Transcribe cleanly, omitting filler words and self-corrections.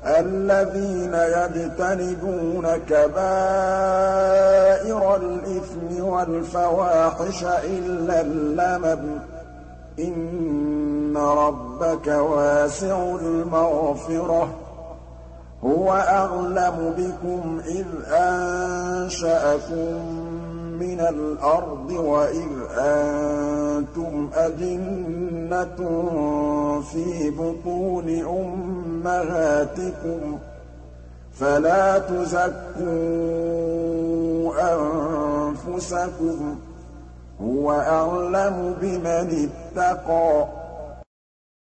الَّذِينَ يَجْتَنِبُونَ كَبَائِرَ الْإِثْمِ وَالْفَوَاحِشَ إِلَّا اللَّمَمَ ۚ إِنَّ رَبَّكَ وَاسِعُ الْمَغْفِرَةِ ۚ هُوَ أَعْلَمُ بِكُمْ إِذْ أَنشَأَكُم مِّنَ الْأَرْضِ وَإِذْ أَنتُمْ أَجِنَّةٌ فِي بُطُونِ أُمَّهَاتِكُمْ ۖ فَلَا تُزَكُّوا أَنفُسَكُمْ ۖ هُوَ أَعْلَمُ بِمَنِ اتَّقَىٰ